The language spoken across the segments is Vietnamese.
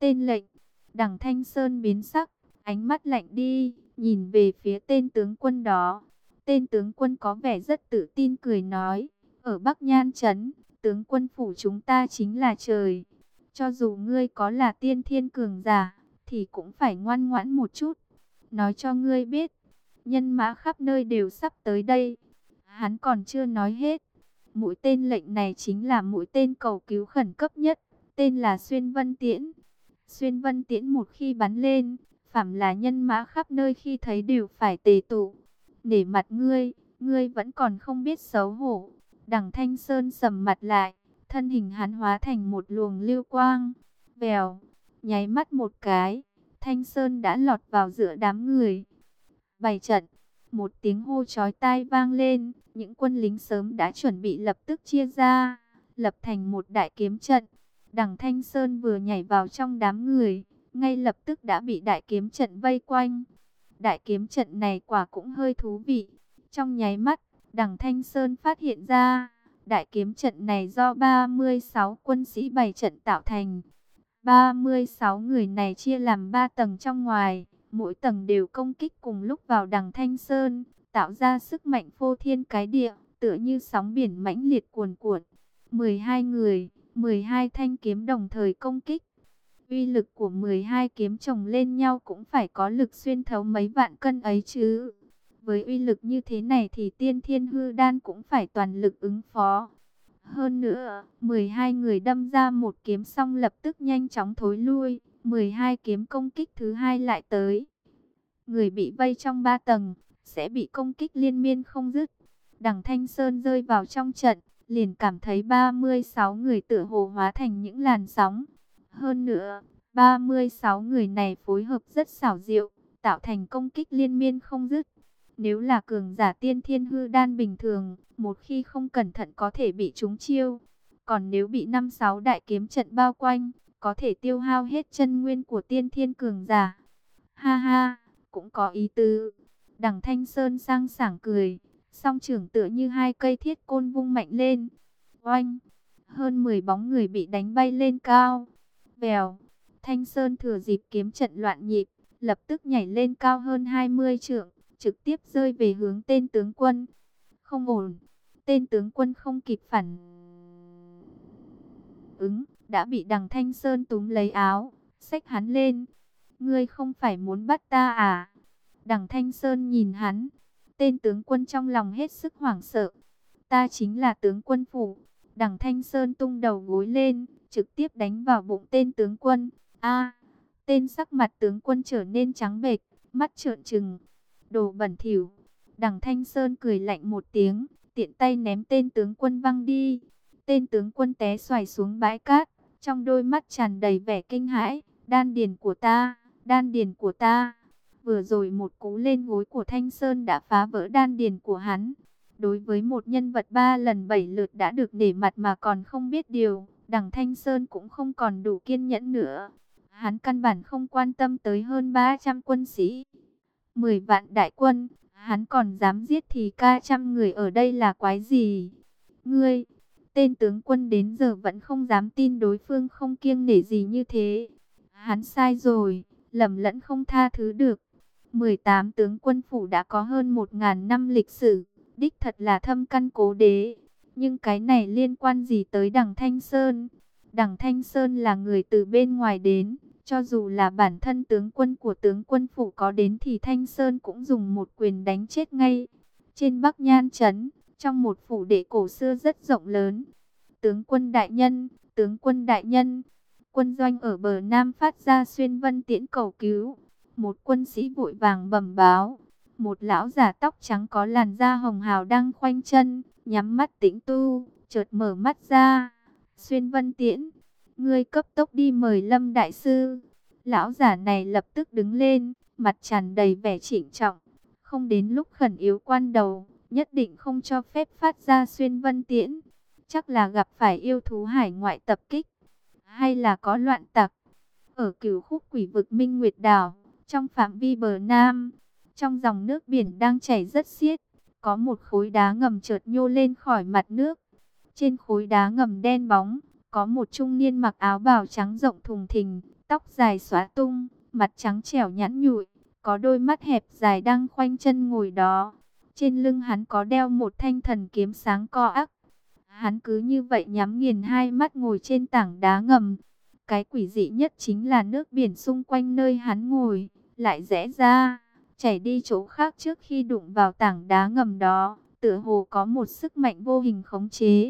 tên lệnh. Đằng Thanh Sơn biến sắc, ánh mắt lạnh đi, nhìn về phía tên tướng quân đó. Tên tướng quân có vẻ rất tự tin cười nói, ở Bắc Nhan Trấn, tướng quân phủ chúng ta chính là trời. Cho dù ngươi có là tiên thiên cường giả, thì cũng phải ngoan ngoãn một chút. Nói cho ngươi biết, nhân mã khắp nơi đều sắp tới đây. Hắn còn chưa nói hết. Mũi tên lệnh này chính là mũi tên cầu cứu khẩn cấp nhất, tên là Xuyên Vân Tiễn. Xuyên Vân Tiễn một khi bắn lên, phàm là nhân mã khắp nơi khi thấy đều phải tề tụ. Nể mặt ngươi, ngươi vẫn còn không biết xấu hổ. Đằng Thanh Sơn sầm mặt lại, thân hình hắn hóa thành một luồng lưu quang. Vèo, nháy mắt một cái, Thanh Sơn đã lọt vào giữa đám người. Bày trận, một tiếng hô chói tai vang lên, những quân lính sớm đã chuẩn bị lập tức chia ra, lập thành một đại kiếm trận. Đằng Thanh Sơn vừa nhảy vào trong đám người, ngay lập tức đã bị đại kiếm trận vây quanh. Đại kiếm trận này quả cũng hơi thú vị. Trong nháy mắt, đằng Thanh Sơn phát hiện ra, đại kiếm trận này do 36 quân sĩ bày trận tạo thành. 36 người này chia làm 3 tầng trong ngoài, mỗi tầng đều công kích cùng lúc vào đằng Thanh Sơn, tạo ra sức mạnh phô thiên cái địa, tựa như sóng biển mãnh liệt cuồn cuộn. 12 người, 12 thanh kiếm đồng thời công kích. Uy lực của 12 kiếm chồng lên nhau cũng phải có lực xuyên thấu mấy vạn cân ấy chứ. Với uy lực như thế này thì tiên thiên hư đan cũng phải toàn lực ứng phó. Hơn nữa, 12 người đâm ra một kiếm xong lập tức nhanh chóng thối lui. 12 kiếm công kích thứ hai lại tới. Người bị vây trong 3 tầng, sẽ bị công kích liên miên không dứt. Đằng Thanh Sơn rơi vào trong trận, liền cảm thấy 36 người tựa hồ hóa thành những làn sóng. Hơn nữa, 36 người này phối hợp rất xảo diệu, tạo thành công kích liên miên không dứt. Nếu là cường giả tiên thiên hư đan bình thường, một khi không cẩn thận có thể bị trúng chiêu. Còn nếu bị 5-6 đại kiếm trận bao quanh, có thể tiêu hao hết chân nguyên của tiên thiên cường giả. Ha ha, cũng có ý tứ. Đằng Thanh Sơn sang sảng cười, song trưởng tựa như hai cây thiết côn vung mạnh lên. Oanh, hơn 10 bóng người bị đánh bay lên cao. Vèo, Thanh Sơn thừa dịp kiếm trận loạn nhịp, lập tức nhảy lên cao hơn 20 trượng, trực tiếp rơi về hướng tên tướng quân. Không ổn, tên tướng quân không kịp phản ứng, đã bị đằng Thanh Sơn túm lấy áo, xách hắn lên. Ngươi không phải muốn bắt ta à? Đằng Thanh Sơn nhìn hắn, tên tướng quân trong lòng hết sức hoảng sợ. Ta chính là tướng quân phủ. Đằng Thanh Sơn tung đầu gối lên, trực tiếp đánh vào bụng tên tướng quân. A, tên sắc mặt tướng quân trở nên trắng bệch, mắt trợn trừng. Đồ bẩn thỉu. Đằng Thanh Sơn cười lạnh một tiếng, tiện tay ném tên tướng quân văng đi. Tên tướng quân té xoài xuống bãi cát, trong đôi mắt tràn đầy vẻ kinh hãi. Đan điền của ta, đan điền của ta. Vừa rồi một cú lên gối của Thanh Sơn đã phá vỡ đan điền của hắn. Đối với một nhân vật 3 lần 7 lượt đã được nể mặt mà còn không biết điều, đằng Thanh Sơn cũng không còn đủ kiên nhẫn nữa. Hắn căn bản không quan tâm tới hơn 300 quân sĩ. 10 vạn đại quân, hắn còn dám giết thì ca trăm người ở đây là quái gì? Ngươi, tên tướng quân đến giờ vẫn không dám tin đối phương không kiêng nể gì như thế. Hắn sai rồi, lầm lẫn không tha thứ được. 18 tướng quân phủ đã có hơn 1000 năm lịch sử, đích thật là thâm căn cố đế. Nhưng cái này liên quan gì tới đằng Thanh Sơn? Đằng Thanh Sơn là người từ bên ngoài đến, cho dù là bản thân tướng quân của tướng quân phủ có đến thì Thanh Sơn cũng dùng một quyền đánh chết ngay. Trên Bắc Nhan Trấn, trong một phủ đệ cổ xưa rất rộng lớn. Tướng quân đại nhân, tướng quân đại nhân. Quân doanh ở bờ Nam phát ra xuyên vân tiễn cầu cứu. Một quân sĩ vội vàng bẩm báo. Một lão giả tóc trắng có làn da hồng hào đang khoanh chân, nhắm mắt tĩnh tu, chợt mở mắt ra. Xuyên vân tiễn, ngươi cấp tốc đi mời Lâm đại sư. Lão giả này lập tức đứng lên, mặt tràn đầy vẻ trịnh trọng. Không đến lúc khẩn yếu quan đầu, nhất định không cho phép phát ra xuyên vân tiễn. Chắc là gặp phải yêu thú hải ngoại tập kích, hay là có loạn tặc. Ở Cửu Khúc Quỷ Vực Minh Nguyệt Đảo, trong phạm vi bờ Nam, trong dòng nước biển đang chảy rất xiết, có một khối đá ngầm chợt nhô lên khỏi mặt nước. Trên khối đá ngầm đen bóng, có một trung niên mặc áo bào trắng rộng thùng thình, tóc dài xóa tung, mặt trắng trẻo nhẵn nhụi, có đôi mắt hẹp dài đang khoanh chân ngồi đó. Trên lưng hắn có đeo một thanh thần kiếm sáng co ác. Hắn cứ như vậy nhắm nghiền hai mắt ngồi trên tảng đá ngầm. Cái quỷ dị nhất chính là nước biển xung quanh nơi hắn ngồi lại rẽ ra, chảy đi chỗ khác trước khi đụng vào tảng đá ngầm đó, tựa hồ có một sức mạnh vô hình khống chế.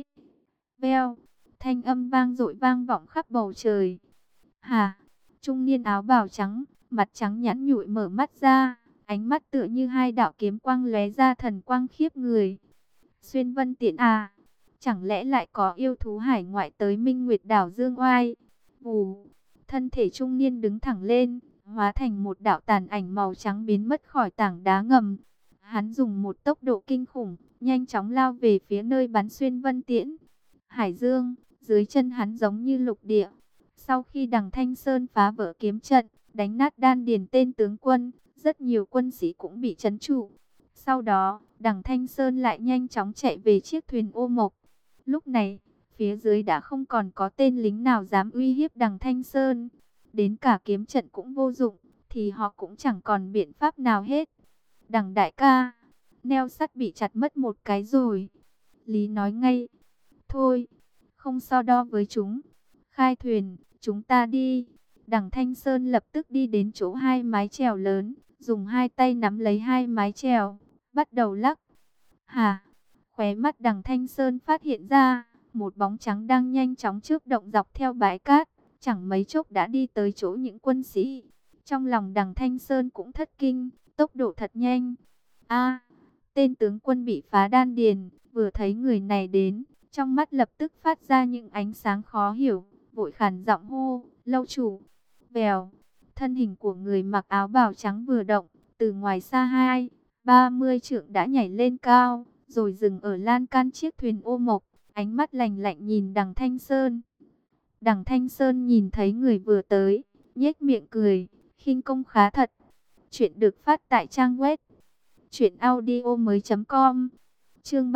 Veo, thanh âm vang dội vang vọng khắp bầu trời. Hà, trung niên áo bào trắng, mặt trắng nhẵn nhụi mở mắt ra, ánh mắt tựa như hai đạo kiếm quang lóe ra thần quang khiếp người. Xuyên Vân Tiễn à, chẳng lẽ lại có yêu thú hải ngoại tới Minh Nguyệt đảo Dương Oai? Vù, thân thể trung niên đứng thẳng lên, hóa thành một đạo tàn ảnh màu trắng biến mất khỏi tảng đá ngầm. Hắn dùng một tốc độ kinh khủng, nhanh chóng lao về phía nơi bắn Xuyên Vân Tiễn. Hải dương, dưới chân hắn giống như lục địa. Sau khi Đằng Thanh Sơn phá vỡ kiếm trận, đánh nát đan điền tên tướng quân, rất nhiều quân sĩ cũng bị trấn trụ. Sau đó, Đằng Thanh Sơn lại nhanh chóng chạy về chiếc thuyền ô mộc. Lúc này, phía dưới đã không còn có tên lính nào dám uy hiếp Đằng Thanh Sơn. Đến cả kiếm trận cũng vô dụng, thì họ cũng chẳng còn biện pháp nào hết. Đằng đại ca, neo sắt bị chặt mất một cái rồi. Lý nói ngay, thôi, không so đo với chúng. Khai thuyền, chúng ta đi. Đằng Thanh Sơn lập tức đi đến chỗ hai mái chèo lớn, dùng hai tay nắm lấy hai mái chèo, bắt đầu lắc. Hà, khóe mắt Đằng Thanh Sơn phát hiện ra, một bóng trắng đang nhanh chóng chớp động dọc theo bãi cát, chẳng mấy chốc đã đi tới chỗ những quân sĩ. Trong lòng Đằng Thanh Sơn cũng thất kinh, tốc độ thật nhanh. A, tên tướng quân bị phá đan điền, vừa thấy người này đến, trong mắt lập tức phát ra những ánh sáng khó hiểu, vội khàn giọng hô, lâu chủ. Vèo, thân hình của người mặc áo bào trắng vừa động, từ ngoài xa 20-30 trượng đã nhảy lên cao, rồi dừng ở lan can chiếc thuyền ô mộc, ánh mắt lạnh lạnh nhìn Đằng Thanh Sơn. Đằng Thanh Sơn nhìn thấy người vừa tới, nhếch miệng cười, khinh công khá thật. Chuyện được phát tại trang web truyệnaudiomoi.com. Chương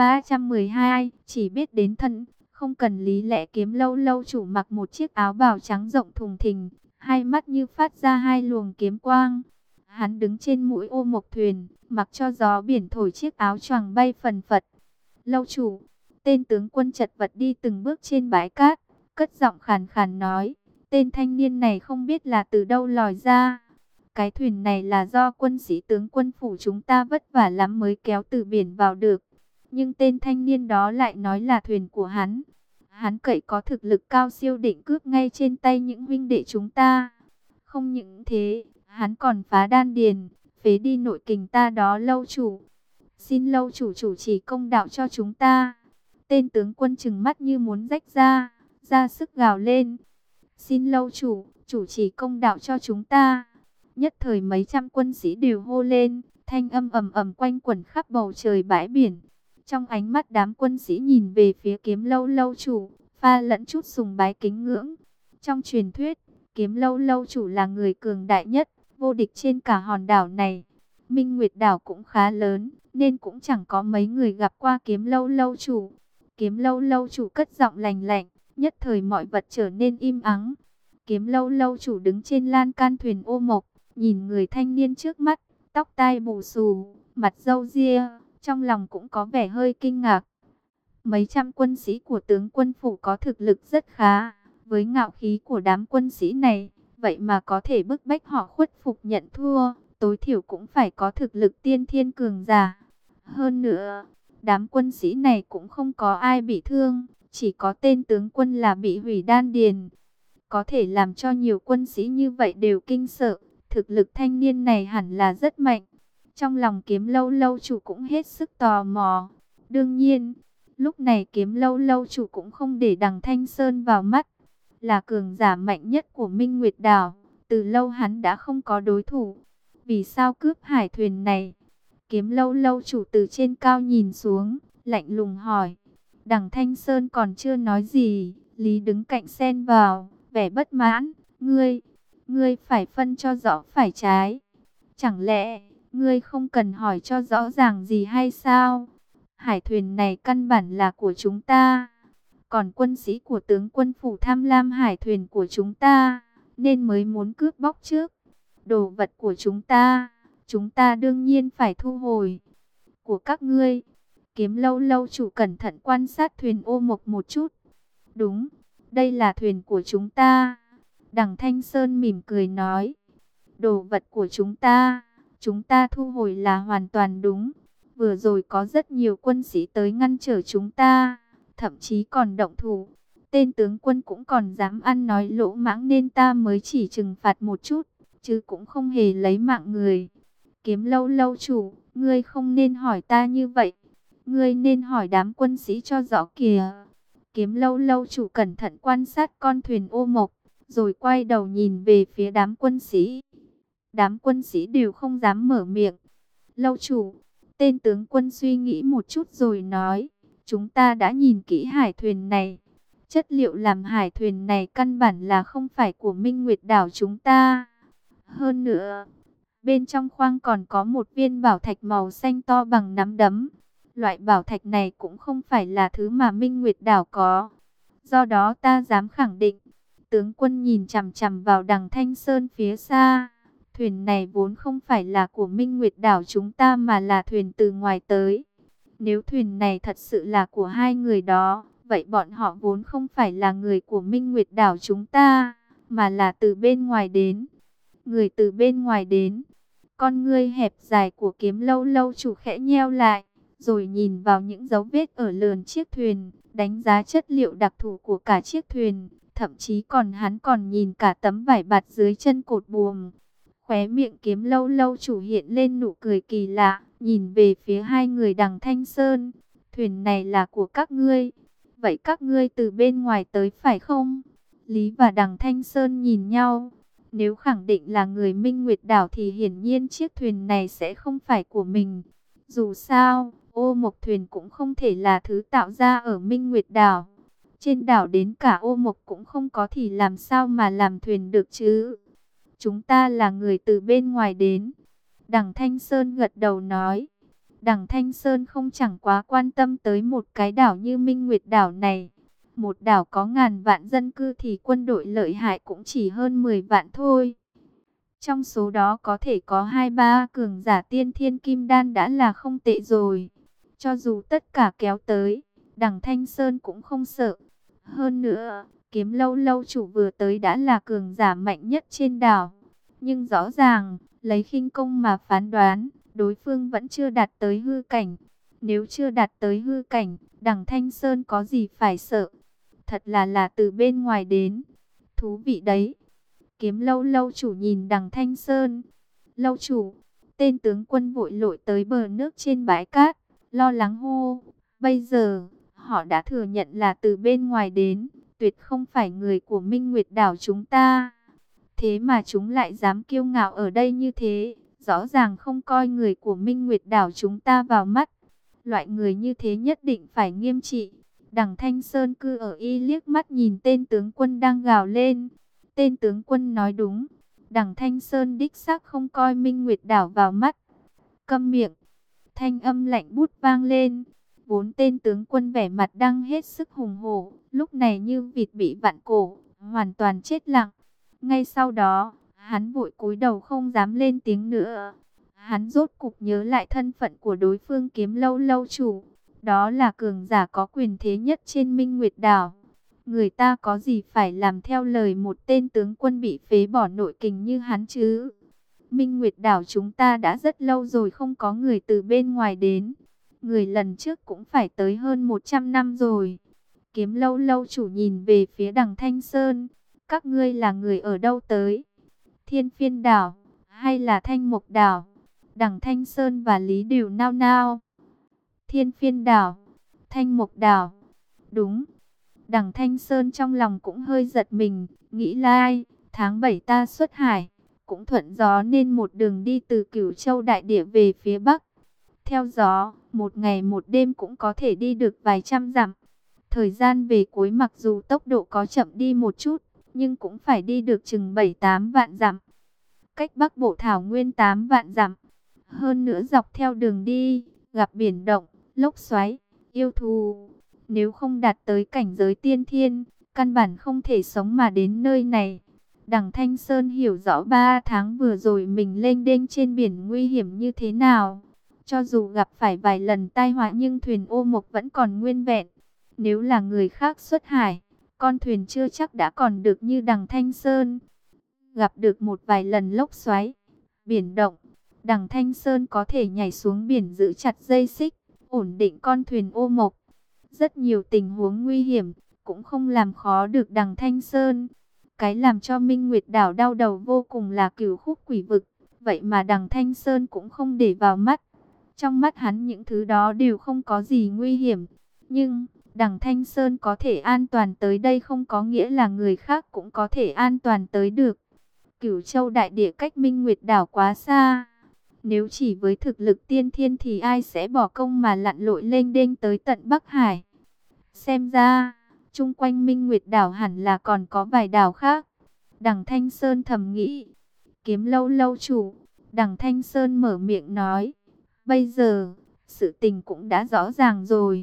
312, chỉ biết đến thân, không cần lý lẽ. Kiếm lâu lâu chủ mặc một chiếc áo bào trắng rộng thùng thình, hai mắt như phát ra hai luồng kiếm quang. Hắn đứng trên mũi ô mộc thuyền, mặc cho gió biển thổi chiếc áo choàng bay phần phật. Lâu chủ, tên tướng quân chật vật đi từng bước trên bãi cát, cất giọng khàn khàn nói, tên thanh niên này không biết là từ đâu lòi ra. Cái thuyền này là do quân sĩ tướng quân phủ chúng ta vất vả lắm mới kéo từ biển vào được. Nhưng tên thanh niên đó lại nói là thuyền của hắn. Hắn cậy có thực lực cao siêu định cướp ngay trên tay những huynh đệ chúng ta. Không những thế, hắn còn phá đan điền, phế đi nội kình ta đó lâu chủ. Xin lâu chủ chủ trì công đạo cho chúng ta. Tên tướng quân trừng mắt như muốn rách ra sức gào lên. Xin lâu chủ, chủ trì công đạo cho chúng ta. Nhất thời mấy trăm quân sĩ đều hô lên, thanh âm ầm ầm quanh quẩn khắp bầu trời bãi biển. Trong ánh mắt đám quân sĩ nhìn về phía kiếm lâu lâu chủ, pha lẫn chút sùng bái kính ngưỡng. Trong truyền thuyết, kiếm lâu lâu chủ là người cường đại nhất, vô địch trên cả hòn đảo này. Minh Nguyệt đảo cũng khá lớn, nên cũng chẳng có mấy người gặp qua kiếm lâu lâu chủ. Kiếm lâu lâu chủ cất giọng lành lạnh, nhất thời mọi vật trở nên im ắng. Kiếm lâu lâu chủ đứng trên lan can thuyền ô mộc, nhìn người thanh niên trước mắt, tóc tai bù xù, mặt râu ria, trong lòng cũng có vẻ hơi kinh ngạc. Mấy trăm quân sĩ của tướng quân phủ có thực lực rất khá, với ngạo khí của đám quân sĩ này, vậy mà có thể bức bách họ khuất phục nhận thua, tối thiểu cũng phải có thực lực tiên thiên cường giả. Hơn nữa, đám quân sĩ này cũng không có ai bị thương, chỉ có tên tướng quân là bị hủy đan điền. Có thể làm cho nhiều quân sĩ như vậy đều kinh sợ, thực lực thanh niên này hẳn là rất mạnh. Trong lòng kiếm lâu lâu chủ cũng hết sức tò mò. Đương nhiên, lúc này kiếm lâu lâu chủ cũng không để Đằng Thanh Sơn vào mắt. Là cường giả mạnh nhất của Minh Nguyệt đảo, từ lâu hắn đã không có đối thủ. Vì sao cướp hải thuyền này? Kiếm lâu lâu chủ từ trên cao nhìn xuống, lạnh lùng hỏi. Đằng Thanh Sơn còn chưa nói gì, Lý đứng cạnh xen vào, vẻ bất mãn. Ngươi phải phân cho rõ phải trái. Chẳng lẽ ngươi không cần hỏi cho rõ ràng gì hay sao? Hải thuyền này căn bản là của chúng ta. Còn quân sĩ của tướng quân phủ tham lam hải thuyền của chúng ta, nên mới muốn cướp bóc trước. Đồ vật của chúng ta đương nhiên phải thu hồi. Của các ngươi. Kiếm Lâu lâu chủ cẩn thận quan sát thuyền ô mộc một chút. Đúng, đây là thuyền của chúng ta. Đằng Thanh Sơn mỉm cười nói. Đồ vật của chúng ta thu hồi là hoàn toàn đúng. Vừa rồi có rất nhiều quân sĩ tới ngăn trở chúng ta, thậm chí còn động thủ. Tên tướng quân cũng còn dám ăn nói lỗ mãng nên ta mới chỉ trừng phạt một chút, chứ cũng không hề lấy mạng người. Kiếm Lâu lâu chủ, ngươi không nên hỏi ta như vậy. Ngươi nên hỏi đám quân sĩ cho rõ kìa. Kiếm Lâu lâu chủ cẩn thận quan sát con thuyền ô mộc, rồi quay đầu nhìn về phía đám quân sĩ. Đám quân sĩ đều không dám mở miệng. Lâu chủ, tên tướng quân suy nghĩ một chút rồi nói, chúng ta đã nhìn kỹ hải thuyền này. Chất liệu làm hải thuyền này căn bản là không phải của Minh Nguyệt đảo chúng ta. Hơn nữa, bên trong khoang còn có một viên bảo thạch màu xanh to bằng nắm đấm. Loại bảo thạch này cũng không phải là thứ mà Minh Nguyệt đảo có. Do đó ta dám khẳng định. Tướng quân nhìn chằm chằm vào đằng Thanh Sơn phía xa. Thuyền này vốn không phải là của Minh Nguyệt đảo chúng ta mà là thuyền từ ngoài tới. Nếu thuyền này thật sự là của hai người đó, vậy bọn họ vốn không phải là người của Minh Nguyệt đảo chúng ta, mà là từ bên ngoài đến. Người từ bên ngoài đến. Con ngươi hẹp dài của Kiếm Lâu lâu chủ khẽ nheo lại, rồi nhìn vào những dấu vết ở lườn chiếc thuyền, đánh giá chất liệu đặc thù của cả chiếc thuyền. Thậm chí hắn còn nhìn cả tấm vải bạt dưới chân cột buồm. Khóe miệng Kiếm Lâu lâu chủ hiện lên nụ cười kỳ lạ, nhìn về phía hai người đằng Thanh Sơn. Thuyền này là của các ngươi. Vậy các ngươi từ bên ngoài tới phải không? Lý và đằng Thanh Sơn nhìn nhau. Nếu khẳng định là người Minh Nguyệt đảo thì hiển nhiên chiếc thuyền này sẽ không phải của mình. Dù sao, ô mộc thuyền cũng không thể là thứ tạo ra ở Minh Nguyệt đảo. Trên đảo đến cả ô mộc cũng không có thì làm sao mà làm thuyền được chứ? Chúng ta là người từ bên ngoài đến. Đằng Thanh Sơn gật đầu nói. Đằng Thanh Sơn không chẳng quá quan tâm tới một cái đảo như Minh Nguyệt đảo này. Một đảo có ngàn vạn dân cư thì quân đội lợi hại cũng chỉ hơn 10 vạn thôi. Trong số đó có thể có 2-3 cường giả tiên thiên kim đan đã là không tệ rồi. Cho dù tất cả kéo tới, đằng Thanh Sơn cũng không sợ. Hơn nữa, Kiếm Lâu lâu chủ vừa tới đã là cường giả mạnh nhất trên đảo. Nhưng rõ ràng, lấy khinh công mà phán đoán, đối phương vẫn chưa đạt tới hư cảnh. Nếu chưa đạt tới hư cảnh, đằng Thanh Sơn có gì phải sợ? Thật là từ bên ngoài đến. Thú vị đấy. Kiếm Lâu lâu chủ nhìn đằng Thanh Sơn. Lâu chủ, tên tướng quân vội lội tới bờ nước trên bãi cát, lo lắng hô. Bây giờ, họ đã thừa nhận là từ bên ngoài đến, tuyệt không phải người của Minh Nguyệt đảo chúng ta. Thế mà chúng lại dám kiêu ngạo ở đây như thế, rõ ràng không coi người của Minh Nguyệt đảo chúng ta vào mắt. Loại người như thế nhất định phải nghiêm trị. Đằng Thanh Sơn cư ở y liếc mắt nhìn tên tướng quân đang gào lên. Tên tướng quân nói đúng. Đằng Thanh Sơn đích xác không coi Minh Nguyệt đảo vào mắt. Câm miệng. Thanh âm lạnh bút vang lên. Vốn tên tướng quân vẻ mặt đang hết sức hùng hổ, lúc này như vịt bị vặn cổ, hoàn toàn chết lặng. Ngay sau đó, hắn vội cúi đầu không dám lên tiếng nữa. Hắn rốt cục nhớ lại thân phận của đối phương Kiếm Lâu lâu chủ. Đó là cường giả có quyền thế nhất trên Minh Nguyệt đảo. Người ta có gì phải làm theo lời một tên tướng quân bị phế bỏ nội kình như hắn chứ? Minh Nguyệt đảo chúng ta đã rất lâu rồi không có người từ bên ngoài đến. Người lần trước cũng phải tới hơn 100 năm rồi. Kiếm Lâu lâu chủ nhìn về phía đằng Thanh Sơn. Các ngươi là người ở đâu tới? Thiên Phiên đảo hay là Thanh Mộc đảo? Đằng Thanh Sơn và Lý đều nao nao. Thiên Phiên đảo, Thanh Mộc đảo. Đúng. Đằng Thanh Sơn trong lòng cũng hơi giật mình, nghĩ lai, tháng 7 ta xuất hải, cũng thuận gió nên một đường đi từ Cửu Châu đại địa về phía bắc. Theo gió, một ngày một đêm cũng có thể đi được vài trăm dặm. Thời gian về cuối mặc dù tốc độ có chậm đi một chút, nhưng cũng phải đi được chừng 7-8 vạn dặm. Cách Bắc Bộ thảo nguyên 8 vạn dặm. Hơn nữa dọc theo đường đi, gặp biển động, lốc xoáy, yêu thú. Nếu không đạt tới cảnh giới tiên thiên, căn bản không thể sống mà đến nơi này. Đằng Thanh Sơn hiểu rõ 3 tháng vừa rồi mình lênh đênh trên biển nguy hiểm như thế nào. Cho dù gặp phải vài lần tai họa nhưng thuyền ô mộc vẫn còn nguyên vẹn. Nếu là người khác xuất hải, con thuyền chưa chắc đã còn được như đằng Thanh Sơn. Gặp được một vài lần lốc xoáy, biển động, đằng Thanh Sơn có thể nhảy xuống biển giữ chặt dây xích, ổn định con thuyền ô mộc. Rất nhiều tình huống nguy hiểm, cũng không làm khó được đằng Thanh Sơn. Cái làm cho Minh Nguyệt Đảo đau đầu vô cùng là Cửu Khúc Quỷ Vực. Vậy mà đằng Thanh Sơn cũng không để vào mắt. Trong mắt hắn những thứ đó đều không có gì nguy hiểm. Nhưng đằng Thanh Sơn có thể an toàn tới đây không có nghĩa là người khác cũng có thể an toàn tới được. Cửu Châu đại địa cách Minh Nguyệt Đảo quá xa. Nếu chỉ với thực lực tiên thiên thì ai sẽ bỏ công mà lặn lội lênh đênh tới tận Bắc Hải. Xem ra, chung quanh Minh Nguyệt Đảo hẳn là còn có vài đảo khác. Đằng Thanh Sơn thầm nghĩ. Kiếm Lâu lâu chủ, đằng Thanh Sơn mở miệng nói. Bây giờ, sự tình cũng đã rõ ràng rồi.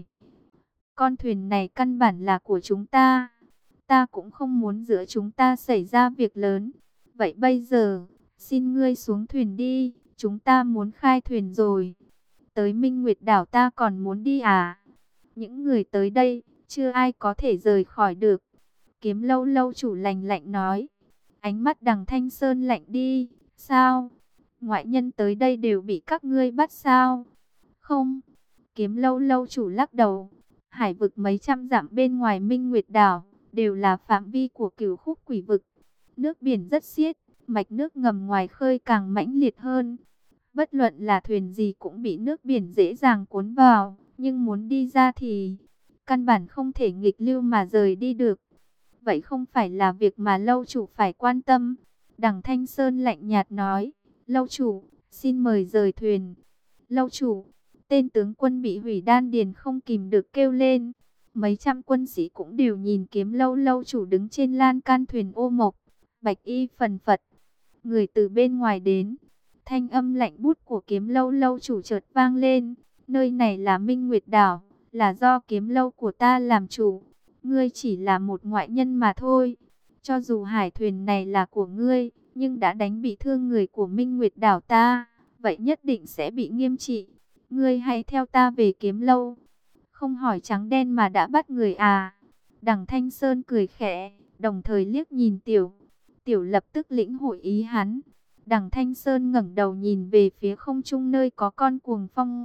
Con thuyền này căn bản là của chúng ta. Ta cũng không muốn giữa chúng ta xảy ra việc lớn. Vậy bây giờ, xin ngươi xuống thuyền đi. Chúng ta muốn khai thuyền rồi. Tới Minh Nguyệt Đảo ta còn muốn đi à? Những người tới đây, chưa ai có thể rời khỏi được. Kiếm Lâu lâu chủ lạnh lạnh nói. Ánh mắt đằng Thanh Sơn lạnh đi. Sao? Ngoại nhân tới đây đều bị các ngươi bắt sao? Không. Kiếm Lâu lâu chủ lắc đầu. Hải vực mấy trăm dặm bên ngoài Minh Nguyệt Đảo đều là phạm vi của Cửu Khúc Quỷ Vực. Nước biển rất xiết, mạch nước ngầm ngoài khơi càng mãnh liệt hơn. Bất luận là thuyền gì cũng bị nước biển dễ dàng cuốn vào, nhưng muốn đi ra thì căn bản không thể nghịch lưu mà rời đi được. Vậy không phải là việc mà lâu chủ phải quan tâm. Đằng Thanh Sơn lạnh nhạt nói, lâu chủ, xin mời rời thuyền. Lâu chủ, tên tướng quân bị hủy đan điền không kìm được kêu lên. Mấy trăm quân sĩ cũng đều nhìn Kiếm Lâu lâu chủ đứng trên lan can thuyền ô mộc, bạch y phần phật. Người từ bên ngoài đến, thanh âm lạnh bút của Kiếm Lâu lâu chủ chợt vang lên. Nơi này là Minh Nguyệt Đảo, là do Kiếm Lâu của ta làm chủ. Ngươi chỉ là một ngoại nhân mà thôi. Cho dù hải thuyền này là của ngươi, nhưng đã đánh bị thương người của Minh Nguyệt Đảo ta, vậy nhất định sẽ bị nghiêm trị. Ngươi hãy theo ta về Kiếm Lâu. Không hỏi trắng đen mà đã bắt người à? Đằng Thanh Sơn cười khẽ, đồng thời liếc nhìn Tiểu. Tiểu lập tức lĩnh hội ý hắn. Đằng Thanh Sơn ngẩng đầu nhìn về phía không trung nơi có con cuồng phong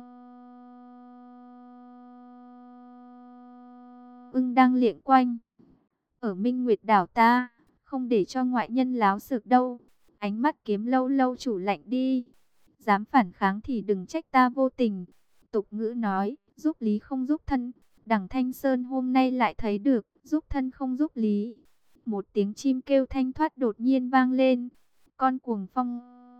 ưng đang liệng quanh. Ở Minh Nguyệt Đảo ta, không để cho ngoại nhân láo xược đâu. Ánh mắt Kiếm Lâu lâu chủ lạnh đi. Dám phản kháng thì đừng trách ta vô tình. Tục ngữ nói, giúp lý không giúp thân. Đằng Thanh Sơn hôm nay lại thấy được, giúp thân không giúp lý. Một tiếng chim kêu thanh thoát đột nhiên vang lên. Con cuồng phong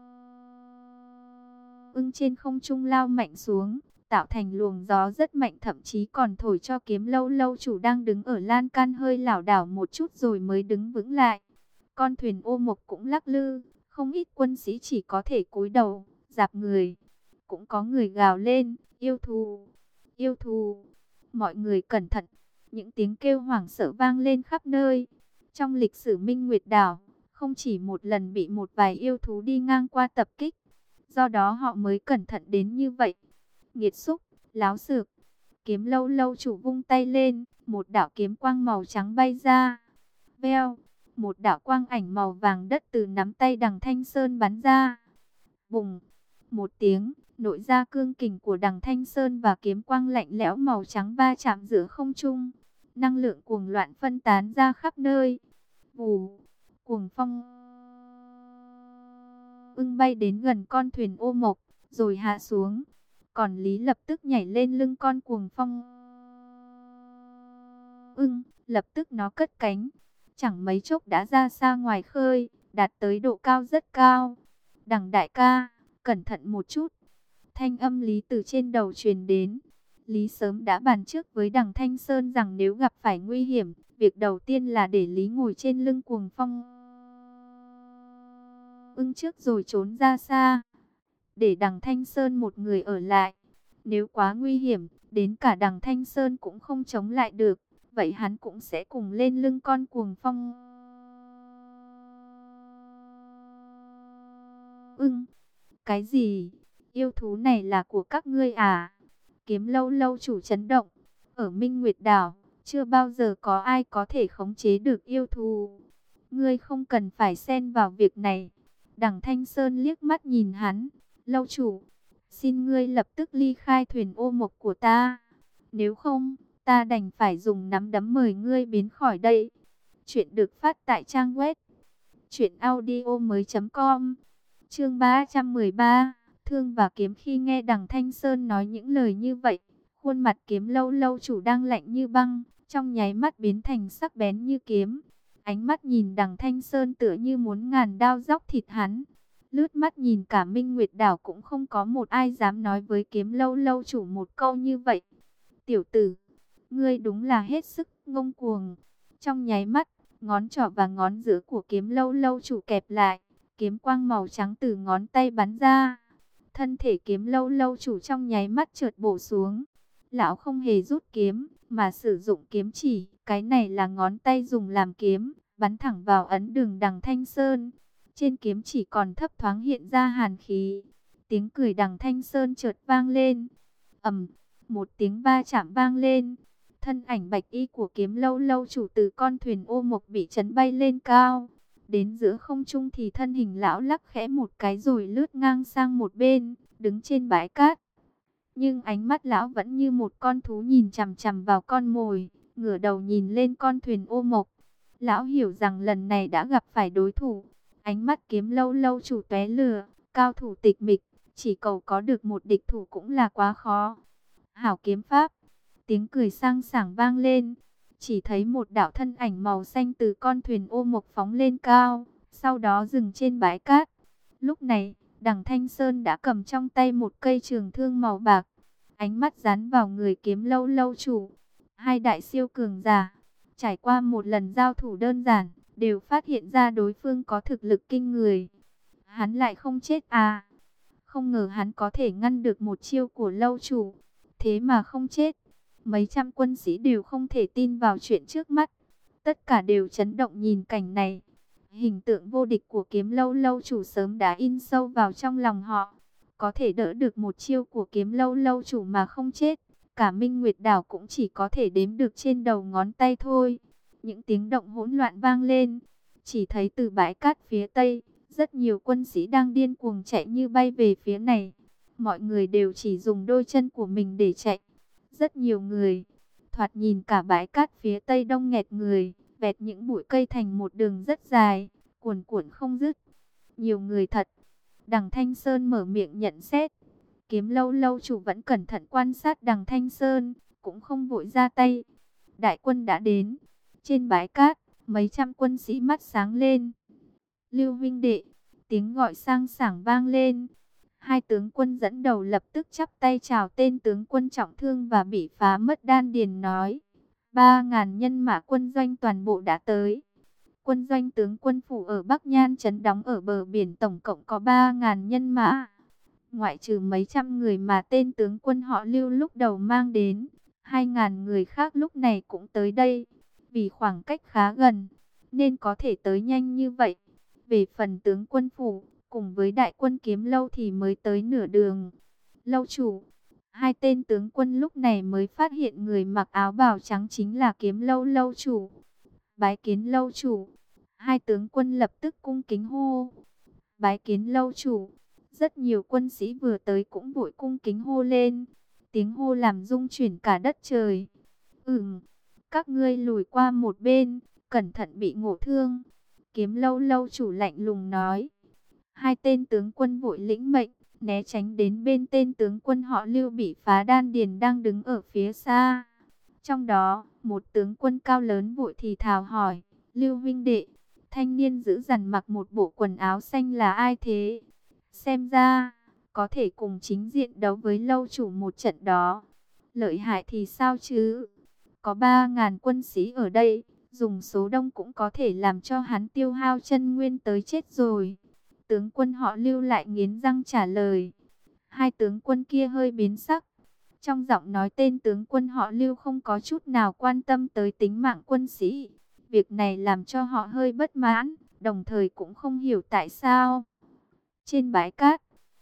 ưng trên không trung lao mạnh xuống, tạo thành luồng gió rất mạnh, thậm chí còn thổi cho Kiếm Lâu lâu chủ đang đứng ở lan can hơi lảo đảo một chút rồi mới đứng vững lại. Con thuyền ô mộc cũng lắc lư, không ít quân sĩ chỉ có thể cúi đầu, rạp người. Cũng có người gào lên, yêu thù, yêu thù. Mọi người cẩn thận, những tiếng kêu hoảng sợ vang lên khắp nơi. Trong lịch sử Minh Nguyệt Đảo, không chỉ một lần bị một vài yêu thú đi ngang qua tập kích. Do đó họ mới cẩn thận đến như vậy. Nghiệt xúc, láo xược. Kiếm Lâu lâu chủ vung tay lên, một đạo kiếm quang màu trắng bay ra. Veo, một đạo quang ảnh màu vàng đất từ nắm tay đằng Thanh Sơn bắn ra. Bùng, một tiếng, nội ra cương kình của đằng Thanh Sơn và kiếm quang lạnh lẽo màu trắng va chạm giữa không trung. Năng lượng cuồng loạn phân tán ra khắp nơi. Vù, cuồng phong ưng bay đến gần con thuyền ô mộc, rồi hạ xuống. Còn Lý lập tức nhảy lên lưng con cuồng phong ưng, lập tức nó cất cánh. Chẳng mấy chốc đã ra xa ngoài khơi, đạt tới độ cao rất cao. Đằng đại ca, cẩn thận một chút. Thanh âm Lý từ trên đầu truyền đến. Lý sớm đã bàn trước với đằng Thanh Sơn rằng nếu gặp phải nguy hiểm, việc đầu tiên là để Lý ngồi trên lưng cuồng phong ưng trước rồi trốn ra xa. Để đằng Thanh Sơn một người ở lại. Nếu quá nguy hiểm, đến cả đằng Thanh Sơn cũng không chống lại được. Vậy hắn cũng sẽ cùng lên lưng con cuồng phong Cái gì? Yêu thú này là của các ngươi à? Kiếm Lâu lâu chủ chấn động. Ở Minh Nguyệt Đảo, chưa bao giờ có ai có thể khống chế được yêu thú. Ngươi không cần phải xen vào việc này. Đằng Thanh Sơn liếc mắt nhìn hắn. Lâu chủ, xin ngươi lập tức ly khai thuyền ô mộc của ta. Nếu không, ta đành phải dùng nắm đấm mời ngươi biến khỏi đây. Chuyện được phát tại trang web truyệnaudiomoi.com. Chương 313, Thương và Kiếm. Khi nghe đằng Thanh Sơn nói những lời như vậy, khuôn mặt Kiếm Lâu lâu chủ đang lạnh như băng, trong nháy mắt biến thành sắc bén như kiếm. Ánh mắt nhìn đằng Thanh Sơn tựa như muốn ngàn đao róc thịt hắn. Lướt mắt nhìn cả Minh Nguyệt Đảo cũng không có một ai dám nói với Kiếm Lâu lâu chủ một câu như vậy. Tiểu tử, ngươi đúng là hết sức ngông cuồng. Trong nháy mắt, ngón trỏ và ngón giữa của Kiếm Lâu lâu chủ kẹp lại, kiếm quang màu trắng từ ngón tay bắn ra. Thân thể Kiếm Lâu lâu chủ trong nháy mắt chợt bổ xuống. Lão không hề rút kiếm, mà sử dụng kiếm chỉ. Cái này là ngón tay dùng làm kiếm, bắn thẳng vào ấn đường đằng Thanh Sơn. Trên kiếm chỉ còn thấp thoáng hiện ra hàn khí. Tiếng cười đằng Thanh Sơn chợt vang lên. Ầm, một tiếng va chạm vang lên. Thân ảnh bạch y của Kiếm Lâu lâu chủ từ con thuyền ô mộc bị chấn bay lên cao. Đến giữa không trung thì thân hình lão lắc khẽ một cái rồi lướt ngang sang một bên, đứng trên bãi cát. Nhưng ánh mắt lão vẫn như một con thú nhìn chằm chằm vào con mồi, ngửa đầu nhìn lên con thuyền ô mộc. Lão hiểu rằng lần này đã gặp phải đối thủ. Ánh mắt Kiếm Lâu lâu chủ tóe lửa, cao thủ tịch mịch, chỉ cầu có được một địch thủ cũng là quá khó. Hảo kiếm pháp. Tiếng cười sang sảng vang lên. Chỉ thấy một đạo thân ảnh màu xanh từ con thuyền ô mộc phóng lên cao, sau đó dừng trên bãi cát. Lúc này, đằng Thanh Sơn đã cầm trong tay một cây trường thương màu bạc. Ánh mắt dán vào người Kiếm Lâu lâu chủ. Hai đại siêu cường giả, trải qua một lần giao thủ đơn giản, đều phát hiện ra đối phương có thực lực kinh người. Hắn lại không chết à? Không ngờ hắn có thể ngăn được một chiêu của lâu chủ. Thế mà không chết. Mấy trăm quân sĩ đều không thể tin vào chuyện trước mắt. Tất cả đều chấn động nhìn cảnh này. Hình tượng vô địch của Kiếm Lâu lâu chủ sớm đã in sâu vào trong lòng họ. Có thể đỡ được một chiêu của Kiếm Lâu lâu chủ mà không chết, cả Minh Nguyệt Đảo cũng chỉ có thể đếm được trên đầu ngón tay thôi. Những tiếng động hỗn loạn vang lên. Chỉ thấy từ bãi cát phía tây, rất nhiều quân sĩ đang điên cuồng chạy như bay về phía này. Mọi người đều chỉ dùng đôi chân của mình để chạy. Rất nhiều người, thoạt nhìn cả bãi cát phía tây đông nghẹt người, vẹt những bụi cây thành một đường rất dài, cuồn cuộn không dứt. Nhiều người thật. Đằng Thanh Sơn mở miệng nhận xét. Kiếm Lâu lâu chủ vẫn cẩn thận quan sát đằng Thanh Sơn, cũng không vội ra tay. Đại quân đã đến. Trên bãi cát, mấy trăm quân sĩ mắt sáng lên. Lưu huynh đệ, tiếng gọi sang sảng vang lên. Hai tướng quân dẫn đầu lập tức chắp tay chào tên tướng quân trọng thương và bị phá mất đan điền, nói: 3.000 nhân mã quân doanh toàn bộ đã tới. Quân doanh tướng quân phủ ở Bắc Nhan trấn đóng ở bờ biển tổng cộng có 3.000 nhân mã. Ngoại trừ mấy trăm người mà tên tướng quân họ Lưu lúc đầu mang đến, 2.000 người khác lúc này cũng tới đây. Vì khoảng cách khá gần, nên có thể tới nhanh như vậy. Về phần tướng quân phủ, cùng với đại quân Kiếm Lâu thì mới tới nửa đường. Lâu chủ, hai tên tướng quân lúc này mới phát hiện người mặc áo bào trắng chính là Kiếm Lâu lâu chủ. Bái kiến lâu chủ. Hai tướng quân lập tức cung kính hô. Bái kiến lâu chủ. Rất nhiều quân sĩ vừa tới cũng vội cung kính hô lên. Tiếng hô làm rung chuyển cả đất trời. Các ngươi lùi qua một bên, cẩn thận bị ngộ thương. Kiếm Lâu lâu chủ lạnh lùng nói. Hai tên tướng quân vội lĩnh mệnh, né tránh đến bên tên tướng quân họ Lưu bị phá đan điền đang đứng ở phía xa. Trong đó, một tướng quân cao lớn vội thì thào hỏi: Lưu vinh đệ, thanh niên giữ dằn mặc một bộ quần áo xanh là ai thế? Xem ra, có thể cùng chính diện đấu với lâu chủ một trận đó. Lợi hại thì sao chứ? Có 3.000 quân sĩ ở đây, dùng số đông cũng có thể làm cho hắn tiêu hao chân nguyên tới chết rồi. Tướng quân họ Lưu lại nghiến răng trả lời. Hai tướng quân kia hơi biến sắc. Trong giọng nói tên tướng quân họ Lưu không có chút nào quan tâm tới tính mạng quân sĩ. Việc này làm cho họ hơi bất mãn, đồng thời cũng không hiểu tại sao. Trên bãi cát,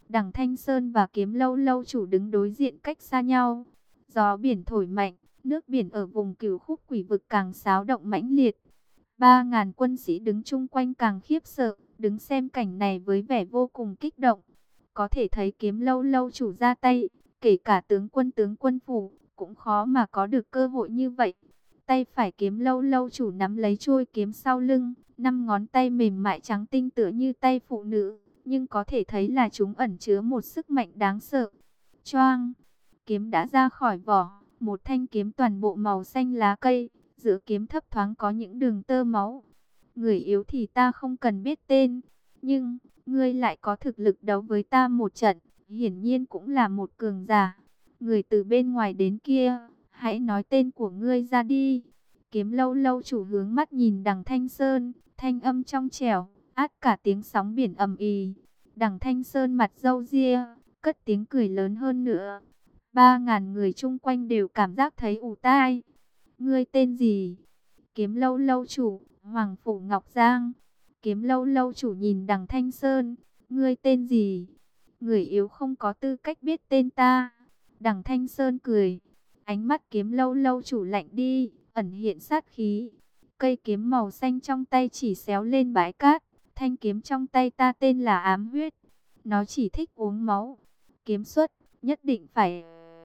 Đằng Thanh Sơn và Kiếm Lâu lâu chủ đứng đối diện cách xa nhau. Gió biển thổi mạnh, nước biển ở vùng Cửu Khúc Quỷ Vực càng xáo động mãnh liệt. 3.000 quân sĩ đứng chung quanh càng khiếp sợ, đứng xem cảnh này với vẻ vô cùng kích động. Có thể thấy Kiếm Lâu lâu chủ ra tay, kể cả tướng quân phủ, cũng khó mà có được cơ hội như vậy. Tay phải Kiếm Lâu lâu chủ nắm lấy chuôi kiếm sau lưng, 5 ngón tay mềm mại trắng tinh tựa như tay phụ nữ, nhưng có thể thấy là chúng ẩn chứa một sức mạnh đáng sợ. Choang, kiếm đã ra khỏi vỏ, một thanh kiếm toàn bộ màu xanh lá cây, giữa kiếm thấp thoáng có những đường tơ máu. Người yếu thì ta không cần biết tên, nhưng ngươi lại có thực lực đấu với ta một trận, hiển nhiên cũng là một cường giả. Người từ bên ngoài đến kia, hãy nói tên của ngươi ra đi. Kiếm Lâu lâu chủ hướng mắt nhìn Đằng Thanh Sơn, thanh âm trong trẻo, át cả tiếng sóng biển ầm ĩ. Đằng Thanh Sơn mặt râu ria, cất tiếng cười lớn hơn nữa. 3.000 người chung quanh đều cảm giác thấy ù tai. Ngươi tên gì? Kiếm Lâu lâu chủ, Hoàng Phủ Ngọc Giang. Kiếm Lâu lâu chủ nhìn Đằng Thanh Sơn, ngươi tên gì? Người yếu không có tư cách biết tên ta. Đằng Thanh Sơn cười, ánh mắt Kiếm Lâu lâu chủ lạnh đi, ẩn hiện sát khí. Cây kiếm màu xanh trong tay chỉ xéo lên bãi cát. Thanh kiếm trong tay ta tên là Ám Huyết. Nó chỉ thích uống máu. Kiếm xuất, nhất định phải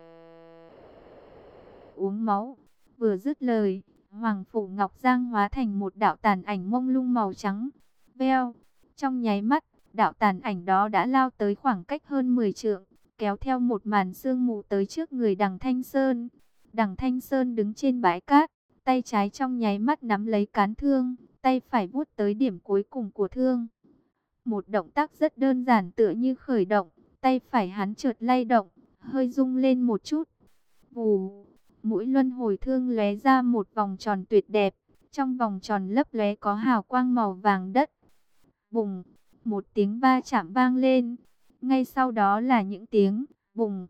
uống máu. Vừa dứt lời, Hoàng Phủ Ngọc Giang hóa thành một đạo tàn ảnh mông lung màu trắng. Veo, trong nháy mắt, đạo tàn ảnh đó đã lao tới khoảng cách hơn 10 trượng, kéo theo một màn sương mù tới trước người Đằng Thanh Sơn. Đằng Thanh Sơn đứng trên bãi cát, tay trái trong nháy mắt nắm lấy cán thương, tay phải vuốt tới điểm cuối cùng của thương. Một động tác rất đơn giản tựa như khởi động, tay phải hắn chợt lay động, hơi rung lên một chút. Vù, mũi luân hồi thương lóe ra một vòng tròn tuyệt đẹp, trong vòng tròn lấp lóe có hào quang màu vàng đất. Bùng, một tiếng va chạm vang lên, ngay sau đó là những tiếng bùng,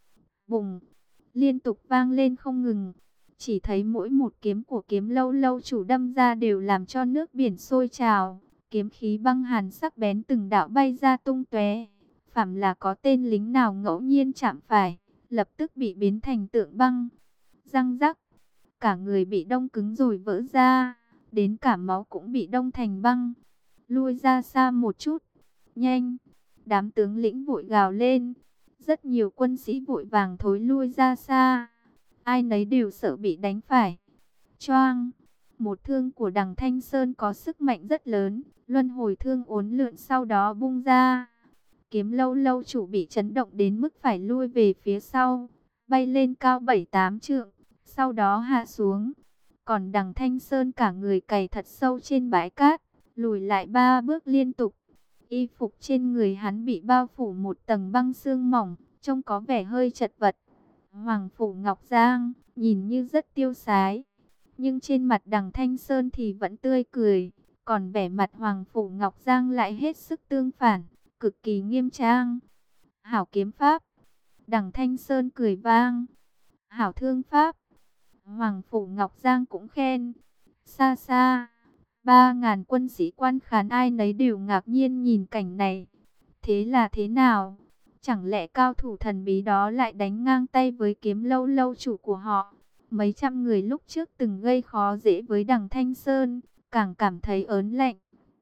bùng, liên tục vang lên không ngừng. Chỉ thấy mỗi một kiếm của Kiếm Lâu lâu chủ đâm ra đều làm cho nước biển sôi trào, kiếm khí băng hàn sắc bén từng đạo bay ra tung tóe. Phàm là có tên lính nào ngẫu nhiên chạm phải, lập tức bị biến thành tượng băng. Răng rắc, cả người bị đông cứng rồi vỡ ra, đến cả máu cũng bị đông thành băng. Lui ra xa một chút, nhanh. Đám tướng lĩnh vội gào lên, rất nhiều quân sĩ vội vàng thối lui ra xa. Ai nấy đều sợ bị đánh phải. Choang, một thương của Đằng Thanh Sơn có sức mạnh rất lớn, luân hồi thương uốn lượn sau đó bung ra. Kiếm Lâu lâu chủ bị chấn động đến mức phải lui về phía sau, bay lên cao 7-8 trượng, sau đó hạ xuống. Còn Đằng Thanh Sơn cả người cày thật sâu trên bãi cát, lùi lại 3 bước liên tục. Y phục trên người hắn bị bao phủ một tầng băng sương mỏng, trông có vẻ hơi chật vật. Hoàng Phủ Ngọc Giang nhìn như rất tiêu sái, nhưng trên mặt Đằng Thanh Sơn thì vẫn tươi cười, còn vẻ mặt Hoàng Phủ Ngọc Giang lại hết sức tương phản, cực kỳ nghiêm trang. Hảo kiếm pháp, Đằng Thanh Sơn cười vang. Hảo thương pháp, Hoàng Phủ Ngọc Giang cũng khen. Xa xa, 3.000 quân sĩ quan khán ai nấy đều ngạc nhiên nhìn cảnh này. Thế là thế nào? Chẳng lẽ cao thủ thần bí đó lại đánh ngang tay với Kiếm Lâu lâu chủ của họ? Mấy trăm người lúc trước từng gây khó dễ với Đằng Thanh Sơn, càng cảm thấy ớn lạnh.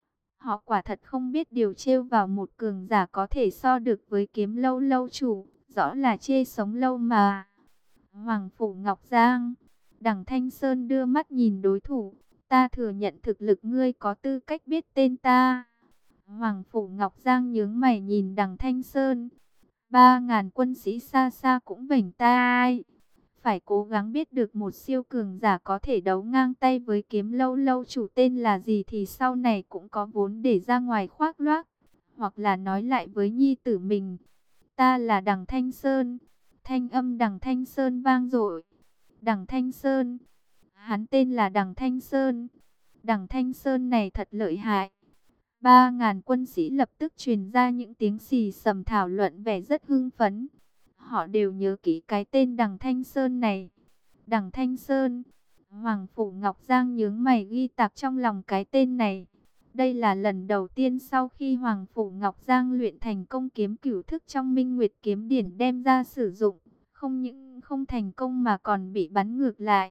Họ quả thật không biết điều trêu vào một cường giả có thể so được với Kiếm Lâu lâu chủ, rõ là chê sống lâu mà. Hoàng Phủ Ngọc Giang, Đằng Thanh Sơn đưa mắt nhìn đối thủ, ta thừa nhận thực lực ngươi có tư cách biết tên ta. Hoàng Phủ Ngọc Giang nhướng mày nhìn Đằng Thanh Sơn. 3.000 quân sĩ xa xa cũng vểnh tai. Phải cố gắng biết được một siêu cường giả có thể đấu ngang tay với Kiếm Lâu lâu chủ tên là gì thì sau này cũng có vốn để ra ngoài khoác lác, hoặc là nói lại với nhi tử mình. Ta là Đằng Thanh Sơn. Thanh âm Đằng Thanh Sơn vang dội. Đằng Thanh Sơn. Hắn tên là Đằng Thanh Sơn. Đằng Thanh Sơn này thật lợi hại. 3.000 quân sĩ lập tức truyền ra những tiếng xì xầm thảo luận vẻ rất hưng phấn. Họ đều nhớ kỹ cái tên Đằng Thanh Sơn này. Đằng Thanh Sơn. Hoàng Phủ Ngọc Giang nhướng mày ghi tạc trong lòng cái tên này. Đây là lần đầu tiên sau khi Hoàng Phủ Ngọc Giang luyện thành công kiếm cửu thức trong Minh Nguyệt Kiếm Điển đem ra sử dụng. Không những không thành công mà còn bị bắn ngược lại.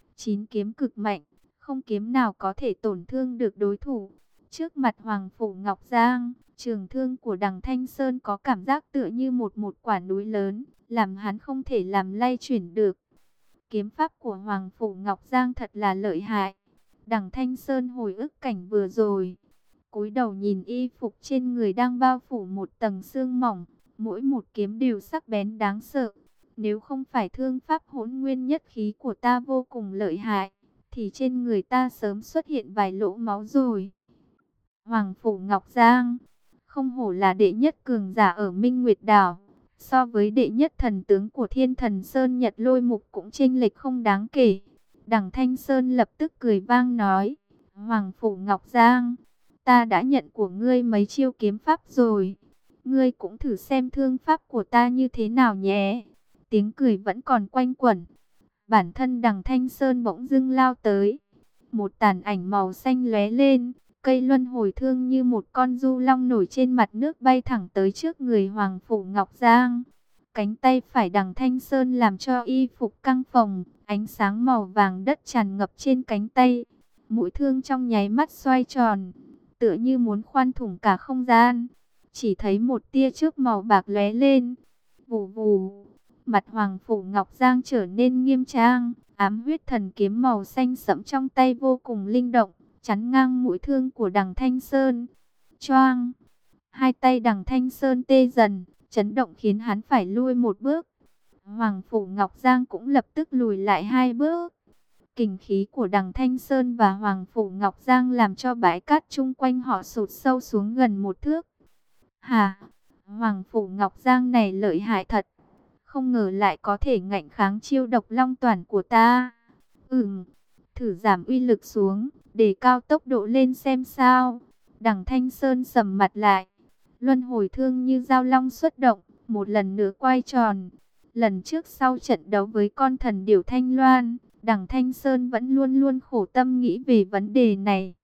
9 kiếm cực mạnh, không kiếm nào có thể tổn thương được đối thủ. Trước mặt Hoàng Phủ Ngọc Giang, trường thương của Đằng Thanh Sơn có cảm giác tựa như một quả núi lớn, làm hắn không thể làm lay chuyển được. Kiếm pháp của Hoàng Phủ Ngọc Giang thật là lợi hại. Đằng Thanh Sơn hồi ức cảnh vừa rồi, cúi đầu nhìn y phục trên người đang bao phủ một tầng sương mỏng, mỗi một kiếm đều sắc bén đáng sợ. Nếu không phải thương pháp hỗn nguyên nhất khí của ta vô cùng lợi hại, thì trên người ta sớm xuất hiện vài lỗ máu rồi. Hoàng Phủ Ngọc Giang, không hổ là đệ nhất cường giả ở Minh Nguyệt Đảo. So với đệ nhất thần tướng của Thiên Thần Sơn Nhật Lôi Mục cũng chênh lệch không đáng kể. Đằng Thanh Sơn lập tức cười vang nói, Hoàng Phủ Ngọc Giang, ta đã nhận của ngươi mấy chiêu kiếm pháp rồi. Ngươi cũng thử xem thương pháp của ta như thế nào nhé. Tiếng cười vẫn còn quanh quẩn. Bản thân Đằng Thanh Sơn bỗng dưng lao tới. Một tàn ảnh màu xanh lóe lên. Cây luân hồi thương như một con du long nổi trên mặt nước bay thẳng tới trước người Hoàng Phủ Ngọc Giang. Cánh tay phải Đằng Thanh Sơn làm cho y phục căng phồng. Ánh sáng màu vàng đất tràn ngập trên cánh tay. Mũi thương trong nháy mắt xoay tròn, tựa như muốn khoan thủng cả không gian. Chỉ thấy một tia chớp màu bạc lóe lên. Vù vù, mặt Hoàng Phủ Ngọc Giang trở nên nghiêm trang. Ám huyết thần kiếm màu xanh sẫm trong tay vô cùng linh động, chắn ngang mũi thương của Đằng Thanh Sơn. Choang, hai tay Đằng Thanh Sơn tê dần, chấn động khiến hắn phải lui một bước. Hoàng Phủ Ngọc Giang cũng lập tức lùi lại 2 bước. Kình khí của Đằng Thanh Sơn và Hoàng Phủ Ngọc Giang làm cho bãi cát chung quanh họ sụt sâu xuống gần 1 thước. Hả? Hoàng Phủ Ngọc Giang này lợi hại thật. Không ngờ lại có thể ngạnh kháng chiêu độc long toàn của ta. Thử giảm uy lực xuống, để cao tốc độ lên xem sao. Đằng Thanh Sơn sầm mặt lại. Luân hồi thương như dao long xuất động, một lần nữa quay tròn. Lần trước sau trận đấu với con thần điểu Thanh Loan, Đằng Thanh Sơn vẫn luôn luôn khổ tâm nghĩ về vấn đề này.